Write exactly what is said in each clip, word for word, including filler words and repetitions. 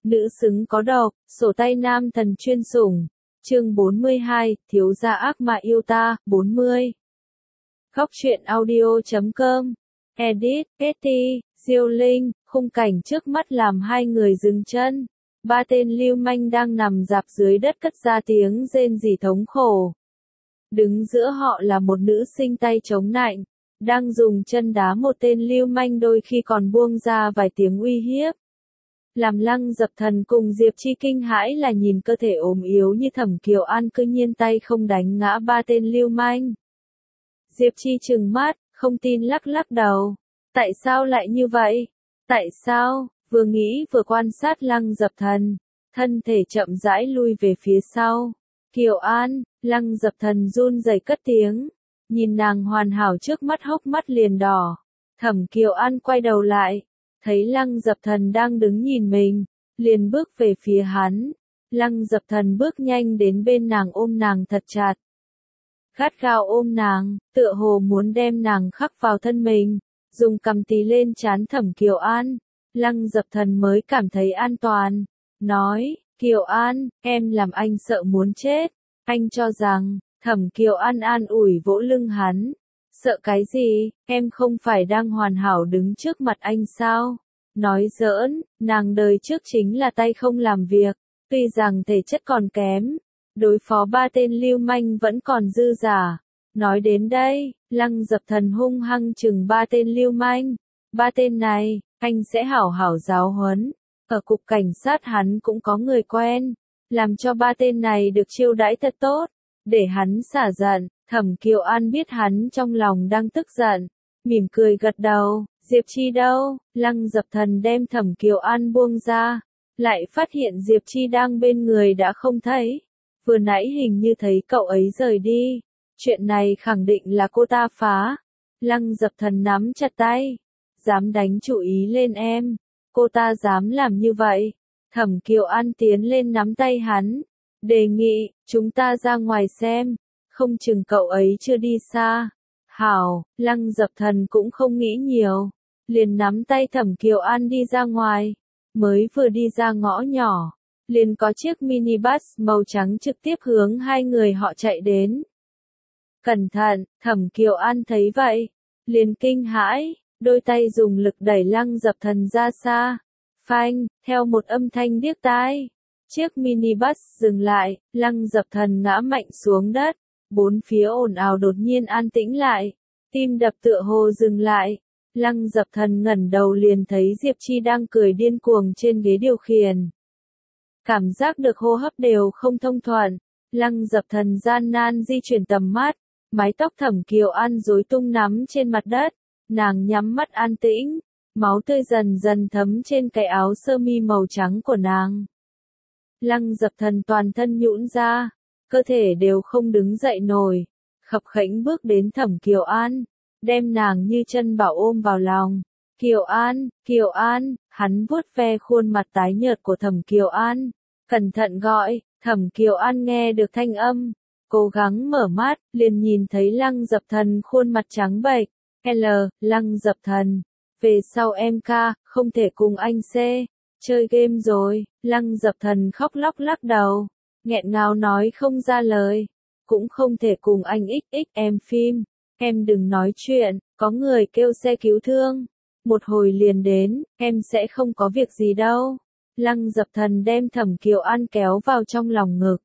Nữ xứng có độc, sổ tay nam thần chuyên sủng. Chương bốn mươi hai, thiếu gia ác mà yêu ta, bốn mươi. Góc truyện audio chấm com. Edit, Katy, Diêu Linh, khung cảnh trước mắt làm hai người dừng chân. Ba tên lưu manh đang nằm rạp dưới đất cất ra tiếng rên rỉ thống khổ. Đứng giữa họ là một nữ sinh tay chống nạnh, đang dùng chân đá một tên lưu manh, đôi khi còn buông ra vài tiếng uy hiếp. Làm Lăng Dập Thần cùng Diệp Chi kinh hãi là nhìn cơ thể ốm yếu như Thẩm Kiều An cư nhiên tay không đánh ngã ba tên lưu manh. Diệp Chi trừng mắt, không tin lắc lắc đầu. Tại sao lại như vậy? Tại sao? Vừa nghĩ vừa quan sát Lăng Dập Thần, thân thể chậm rãi lui về phía sau. Kiều An, Lăng Dập Thần run rẩy cất tiếng. Nhìn nàng hoàn hảo trước mắt, hốc mắt liền đỏ. Thẩm Kiều An quay đầu lại, thấy Lăng Dập Thần đang đứng nhìn mình, liền bước về phía hắn. Lăng Dập Thần bước nhanh đến bên nàng, ôm nàng thật chặt. Gắt gao ôm nàng, tựa hồ muốn đem nàng khắc vào thân mình, dùng cằm tì lên trán Thẩm Kiều An. Lăng Dập Thần mới cảm thấy an toàn, nói, Kiều An, em làm anh sợ muốn chết. Anh cho rằng, Thẩm Kiều An an ủi vỗ lưng hắn. Sợ cái gì, em không phải đang hoàn hảo đứng trước mặt anh sao? Nói giỡn, nàng đời trước chính là tay không làm việc, tuy rằng thể chất còn kém, đối phó ba tên lưu manh vẫn còn dư giả. Nói đến đây, Lăng Dập Thần hung hăng chừng ba tên lưu manh. Ba tên này, anh sẽ hảo hảo giáo huấn. Ở cục cảnh sát hắn cũng có người quen, làm cho ba tên này được chiêu đãi thật tốt, để hắn xả giận. Thẩm Kiều An biết hắn trong lòng đang tức giận, mỉm cười gật đầu. Diệp Chi đâu? Lăng Dập Thần đem Thẩm Kiều An buông ra, lại phát hiện Diệp Chi đang bên người đã không thấy. Vừa nãy hình như thấy cậu ấy rời đi. Chuyện này khẳng định là cô ta phá. Lăng Dập Thần nắm chặt tay. Dám đánh chủ ý lên em. Cô ta dám làm như vậy. Thẩm Kiều An tiến lên nắm tay hắn. Đề nghị, chúng ta ra ngoài xem. Không chừng cậu ấy chưa đi xa. Hảo, Lăng Dập Thần cũng không nghĩ nhiều. Liền nắm tay Thẩm Kiều An đi ra ngoài. Mới vừa đi ra ngõ nhỏ, liền có chiếc minibus màu trắng trực tiếp hướng hai người họ chạy đến. Cẩn thận, Thẩm Kiều An thấy vậy, liền kinh hãi, đôi tay dùng lực đẩy Lăng Dập Thần ra xa. Phanh, theo một âm thanh điếc tai, chiếc minibus dừng lại, Lăng Dập Thần ngã mạnh xuống đất. Bốn phía ồn ào đột nhiên an tĩnh lại, tim đập tựa hồ dừng lại. Lăng Dập Thần ngẩng đầu liền thấy Diệp Chi đang cười điên cuồng trên ghế điều khiển. Cảm giác được hô hấp đều không thông thuận, Lăng Dập Thần gian nan di chuyển tầm mắt, mái tóc Thẩm Kiều An rối tung nắm trên mặt đất, nàng nhắm mắt an tĩnh, máu tươi dần dần thấm trên cái áo sơ mi màu trắng của nàng. Lăng Dập Thần toàn thân nhũn ra, cơ thể đều không đứng dậy nổi, khập khẽnh bước đến Thẩm Kiều An, đem nàng như chân bảo ôm vào lòng. Kiều An, Kiều An, hắn vuốt ve khuôn mặt tái nhợt của Thẩm Kiều An, cẩn thận gọi. Thẩm Kiều An nghe được thanh âm, cố gắng mở mắt, liền nhìn thấy Lăng Dập Thần khuôn mặt trắng bệch. L, Lăng Dập Thần, về sau em ca, không thể cùng anh C, chơi game rồi. Lăng Dập Thần khóc lóc lắc đầu, nghẹn ngào nói không ra lời, cũng không thể cùng anh ích ích em phim. Em đừng nói chuyện, có người kêu xe cứu thương. Một hồi liền đến, em sẽ không có việc gì đâu. Lăng Dập Thần đem Thẩm Kiều An kéo vào trong lòng ngực.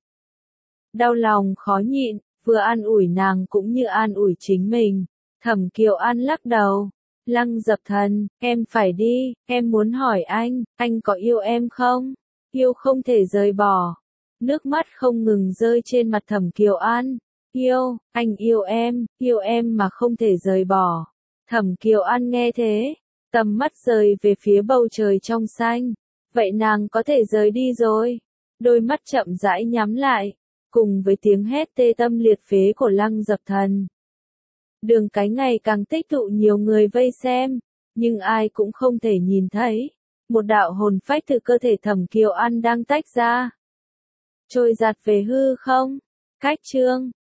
Đau lòng khó nhịn, vừa an ủi nàng cũng như an ủi chính mình. Thẩm Kiều An lắc đầu. Lăng Dập Thần, em phải đi, em muốn hỏi anh, anh có yêu em không? Yêu không thể rời bỏ. Nước mắt không ngừng rơi trên mặt Thẩm Kiều An. Yêu, anh yêu em, yêu em mà không thể rời bỏ. Thẩm Kiều An nghe thế, tầm mắt rời về phía bầu trời trong xanh. Vậy nàng có thể rời đi rồi. Đôi mắt chậm rãi nhắm lại, cùng với tiếng hét tê tâm liệt phế của Lăng Dập Thần. Đường cái ngày càng tích tụ nhiều người vây xem, nhưng ai cũng không thể nhìn thấy. Một đạo hồn phách từ cơ thể Thẩm Kiều An đang tách ra, trôi giạt về hư không. Cách chương